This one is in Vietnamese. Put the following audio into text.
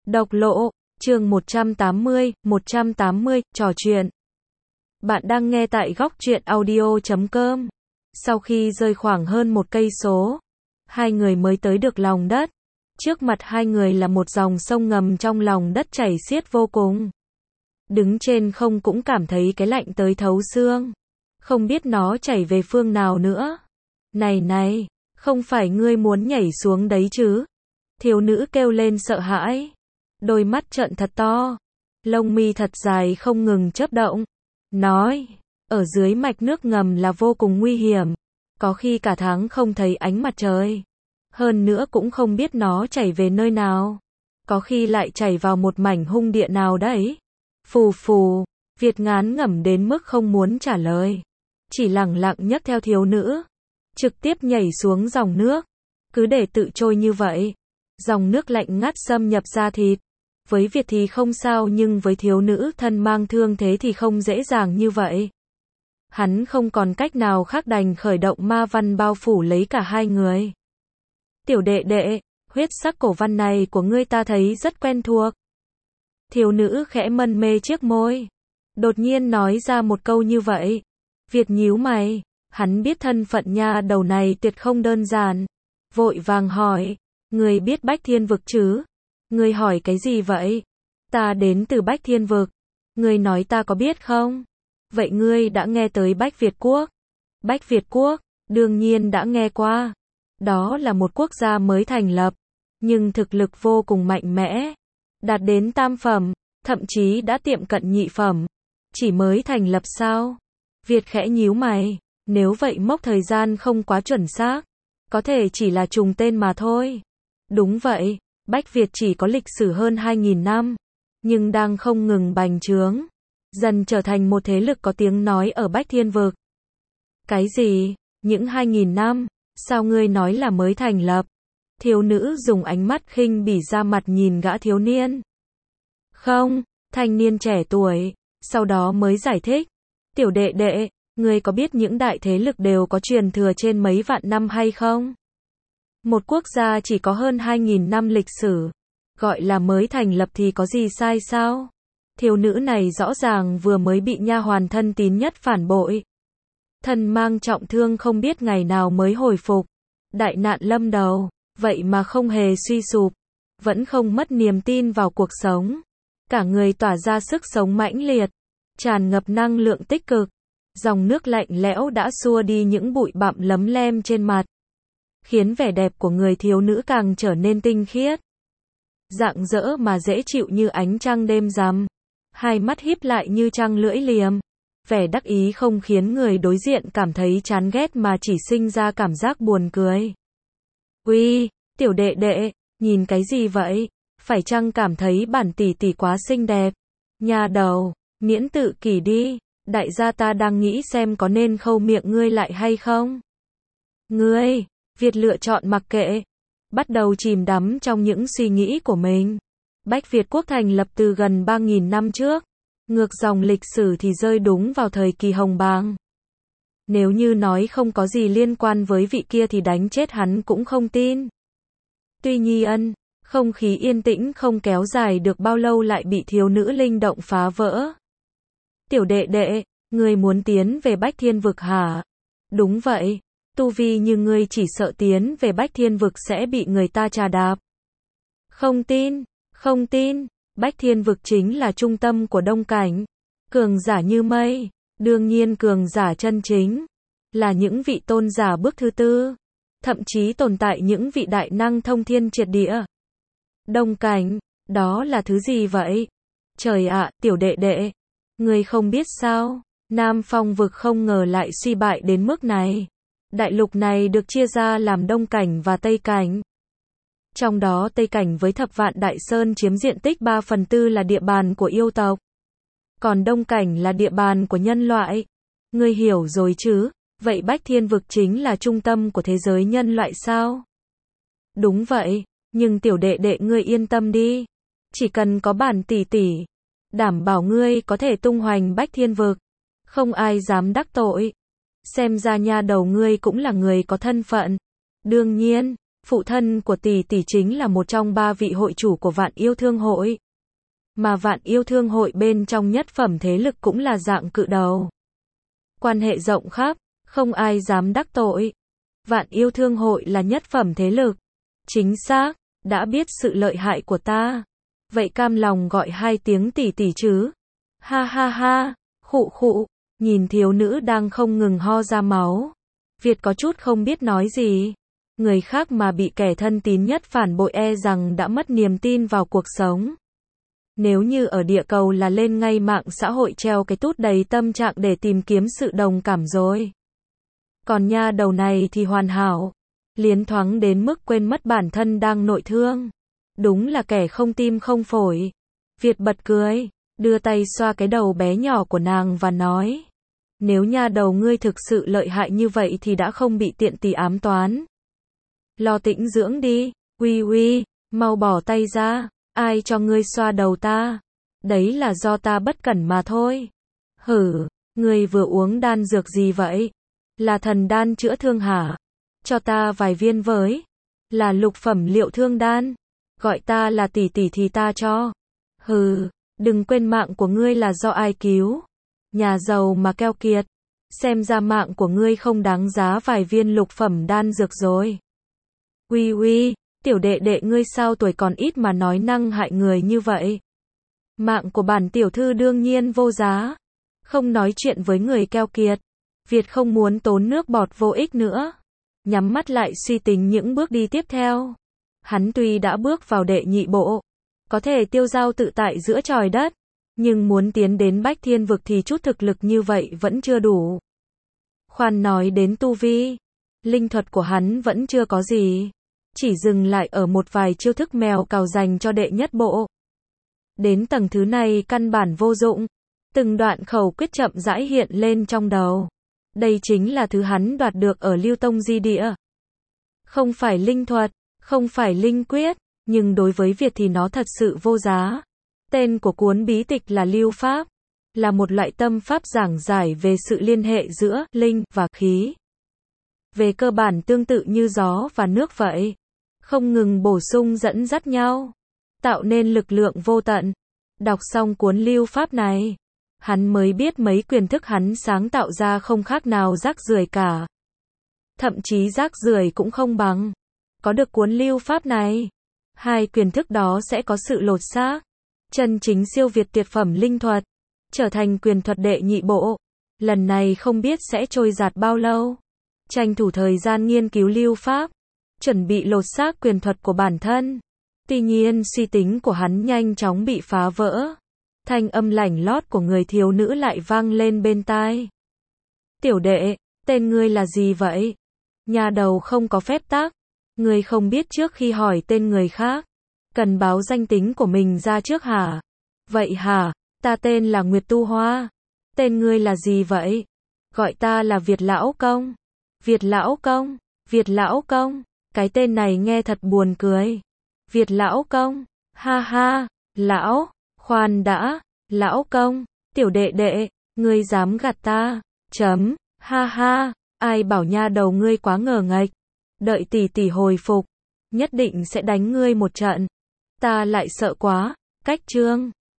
Độc lộ, chương 180, trò chuyện. Bạn đang nghe tại góc truyện audio.com. Sau khi rơi khoảng hơn 1 cây số, hai người mới tới được lòng đất. Trước mặt hai người là một dòng sông ngầm trong lòng đất chảy xiết vô cùng. Đứng trên không cũng cảm thấy cái lạnh tới thấu xương. Không biết nó chảy về phương nào nữa. Này, không phải ngươi muốn nhảy xuống đấy chứ? Thiếu nữ kêu lên sợ hãi. Đôi mắt trợn thật to, lông mi thật dài không ngừng chớp động. Nói, ở dưới mạch nước ngầm là vô cùng nguy hiểm. Có khi cả tháng không thấy ánh mặt trời. Hơn nữa cũng không biết nó chảy về nơi nào. Có khi lại chảy vào một mảnh hung địa nào đấy. Phù, Việt ngán ngẩm đến mức không muốn trả lời. Chỉ lẳng lặng nhấc theo thiếu nữ. Trực tiếp nhảy xuống dòng nước. Cứ để tự trôi như vậy. Dòng nước lạnh ngắt xâm nhập da thịt. Với Việt thì không sao nhưng với thiếu nữ thân mang thương thế thì không dễ dàng như vậy. Hắn không còn cách nào khác đành khởi động ma văn bao phủ lấy cả hai người. Tiểu đệ đệ, huyết sắc cổ văn này của ngươi ta thấy rất quen thuộc. Thiếu nữ khẽ mân mê chiếc môi. Đột nhiên nói ra một câu như vậy. Việt nhíu mày, hắn biết thân phận nha đầu này tuyệt không đơn giản. Vội vàng hỏi, ngươi biết Bách Thiên Vực chứ? Ngươi hỏi cái gì vậy? Ta đến từ Bách Thiên Vực. Ngươi nói ta có biết không? Vậy ngươi đã nghe tới Bách Việt Quốc? Bách Việt Quốc, đương nhiên đã nghe qua. Đó là một quốc gia mới thành lập, nhưng thực lực vô cùng mạnh mẽ. Đạt đến tam phẩm, thậm chí đã tiệm cận nhị phẩm. Chỉ mới thành lập sao? Việt khẽ nhíu mày, nếu vậy mốc thời gian không quá chuẩn xác. Có thể chỉ là trùng tên mà thôi. Đúng vậy. Bách Việt chỉ có lịch sử hơn 2.000 năm, nhưng đang không ngừng bành trướng, dần trở thành một thế lực có tiếng nói ở Bách Thiên Vực. Cái gì? Những 2.000 năm? Sao ngươi nói là mới thành lập? Thiếu nữ dùng ánh mắt khinh bỉ ra mặt nhìn gã thiếu niên. Không, thanh niên trẻ tuổi, sau đó mới giải thích. Tiểu đệ đệ, ngươi có biết những đại thế lực đều có truyền thừa trên mấy vạn năm hay không? Một quốc gia chỉ có hơn 2.000 năm lịch sử, gọi là mới thành lập thì có gì sai sao? Thiếu nữ này rõ ràng vừa mới bị nha hoàn thân tín nhất phản bội. Thân mang trọng thương không biết ngày nào mới hồi phục. Đại nạn lâm đầu, vậy mà không hề suy sụp, vẫn không mất niềm tin vào cuộc sống. Cả người tỏa ra sức sống mãnh liệt, tràn ngập năng lượng tích cực. Dòng nước lạnh lẽo đã xua đi những bụi bặm lấm lem trên mặt, khiến vẻ đẹp của người thiếu nữ càng trở nên tinh khiết. Rạng rỡ mà dễ chịu như ánh trăng đêm rằm. Hai mắt híp lại như trăng lưỡi liềm. Vẻ đắc ý không khiến người đối diện cảm thấy chán ghét mà chỉ sinh ra cảm giác buồn cười. Uy, tiểu đệ đệ, nhìn cái gì vậy? Phải chăng cảm thấy bản tỷ tỷ quá xinh đẹp? Nhà đầu, miễn tự kỷ đi. Đại gia ta đang nghĩ xem có nên khâu miệng ngươi lại hay không? Ngươi... Việt lựa chọn mặc kệ, bắt đầu chìm đắm trong những suy nghĩ của mình. Bách Việt Quốc thành lập từ gần 3.000 năm trước, ngược dòng lịch sử thì rơi đúng vào thời kỳ hồng bàng. Nếu như nói không có gì liên quan với vị kia thì đánh chết hắn cũng không tin. Tuy nhiên, không khí yên tĩnh không kéo dài được bao lâu lại bị thiếu nữ linh động phá vỡ. Tiểu đệ đệ, ngươi muốn tiến về Bách Thiên Vực hả? Đúng vậy. Tu vi như ngươi chỉ sợ tiến về Bách Thiên Vực sẽ bị người ta trà đạp. Không tin, Bách Thiên Vực chính là trung tâm của Đông Cảnh. Cường giả như mây, đương nhiên cường giả chân chính, là những vị tôn giả bước thứ tư. Thậm chí tồn tại những vị đại năng thông thiên triệt địa. Đông Cảnh, đó là thứ gì vậy? Trời ạ, tiểu đệ đệ, ngươi không biết sao? Nam Phong Vực không ngờ lại suy bại đến mức này. Đại lục này được chia ra làm Đông Cảnh và Tây Cảnh. Trong đó Tây Cảnh với Thập Vạn Đại Sơn chiếm diện tích 3/4 là địa bàn của yêu tộc. Còn Đông Cảnh là địa bàn của nhân loại. Ngươi hiểu rồi chứ? Vậy Bách Thiên Vực chính là trung tâm của thế giới nhân loại sao? Đúng vậy, nhưng tiểu đệ đệ ngươi yên tâm đi. Chỉ cần có bản tỷ tỷ, đảm bảo ngươi có thể tung hoành Bách Thiên Vực. Không ai dám đắc tội. Xem ra nha đầu ngươi cũng là người có thân phận. Đương nhiên, Phụ thân của tỷ tỷ chính là một trong 3 vị hội chủ của Vạn Yêu Thương Hội. Mà Vạn Yêu Thương Hội bên trong nhất phẩm thế lực cũng là dạng cự đầu. Quan hệ rộng khắp, không ai dám đắc tội. Vạn Yêu Thương Hội là nhất phẩm thế lực. Chính xác, đã biết sự lợi hại của ta. Vậy cam lòng gọi 2 tiếng tỷ tỷ chứ? Ha ha ha, khụ khụ, nhìn thiếu nữ đang không ngừng ho ra máu. Việt có chút không biết nói gì. Người khác mà bị kẻ thân tín nhất phản bội e rằng đã mất niềm tin vào cuộc sống. Nếu như ở địa cầu là lên ngay mạng xã hội treo cái tút đầy tâm trạng để tìm kiếm sự đồng cảm rồi. Còn nha đầu này thì hoàn hảo. Liến thoáng đến mức quên mất bản thân đang nội thương. Đúng là kẻ không tim không phổi. Việt bật cười, đưa tay xoa cái đầu bé nhỏ của nàng và nói. Nếu nha đầu ngươi thực sự lợi hại như vậy thì đã không bị tiện tì ám toán. Lo tĩnh dưỡng đi, uy uy, mau bỏ tay ra, ai cho ngươi xoa đầu ta? Đấy là do ta bất cẩn mà thôi. Hử, ngươi vừa uống đan dược gì vậy? Là thần đan chữa thương hả? Cho ta vài viên với. Là lục phẩm liệu thương đan. Gọi ta là tỷ tỷ thì ta cho. Hừ, đừng quên mạng của ngươi là do ai cứu. Nhà giàu mà keo kiệt. Xem ra mạng của ngươi không đáng giá vài viên lục phẩm đan dược rồi. Uy uy, tiểu đệ đệ ngươi sao tuổi còn ít mà nói năng hại người như vậy? Mạng của bản tiểu thư đương nhiên vô giá. Không nói chuyện với người keo kiệt. Việt không muốn tốn nước bọt vô ích nữa. Nhắm mắt lại suy tính những bước đi tiếp theo. Hắn tuy đã bước vào đệ nhị bộ, có thể tiêu dao tự tại giữa trời đất, nhưng muốn tiến đến Bách Thiên Vực thì chút thực lực như vậy vẫn chưa đủ. Khoan nói đến tu vi, linh thuật của hắn vẫn chưa có gì, chỉ dừng lại ở một vài chiêu thức mèo cào dành cho đệ nhất bộ. Đến tầng thứ này căn bản vô dụng, từng đoạn khẩu quyết chậm rãi hiện lên trong đầu. Đây chính là thứ hắn đoạt được ở Lưu Tông Di Địa. Không phải linh thuật, không phải linh quyết, nhưng đối với Việt thì nó thật sự vô giá. Tên của cuốn bí tịch là Lưu Pháp, là một loại tâm pháp giảng giải về sự liên hệ giữa linh và khí. Về cơ bản tương tự như gió và nước vậy, không ngừng bổ sung dẫn dắt nhau, tạo nên lực lượng vô tận. Đọc xong cuốn Lưu Pháp này, hắn mới biết mấy quyền thức hắn sáng tạo ra không khác nào rác rưởi cả. Thậm chí rác rưởi cũng không bằng. Có được cuốn Lưu Pháp này, 2 quyền thức đó sẽ có sự lột xác. Chân chính siêu việt tuyệt phẩm linh thuật, trở thành quyền thuật đệ nhị bộ. Lần này không biết sẽ trôi dạt bao lâu. Tranh thủ thời gian nghiên cứu Lưu Pháp, chuẩn bị lột xác quyền thuật của bản thân. Tuy nhiên suy tính của hắn nhanh chóng bị phá vỡ. Thanh âm lảnh lót của người thiếu nữ lại vang lên bên tai. Tiểu đệ, tên ngươi là gì vậy? Nhà đầu không có phép tắc. Ngươi không biết trước khi hỏi tên người khác, cần báo danh tính của mình ra trước hả? Vậy hả? Ta tên là Nguyệt Tu Hoa. Tên ngươi là gì vậy? Gọi ta là Việt Lão Công. Việt Lão Công, Việt Lão Công. Cái tên này nghe thật buồn cười. Việt Lão Công, ha ha, lão, khoan đã, Lão Công, tiểu đệ đệ, ngươi dám gạt ta, ha ha, ai bảo nha đầu ngươi quá ngờ nghệch, đợi tỷ tỷ hồi phục, nhất định sẽ đánh ngươi một trận, ta lại sợ quá, cách chương.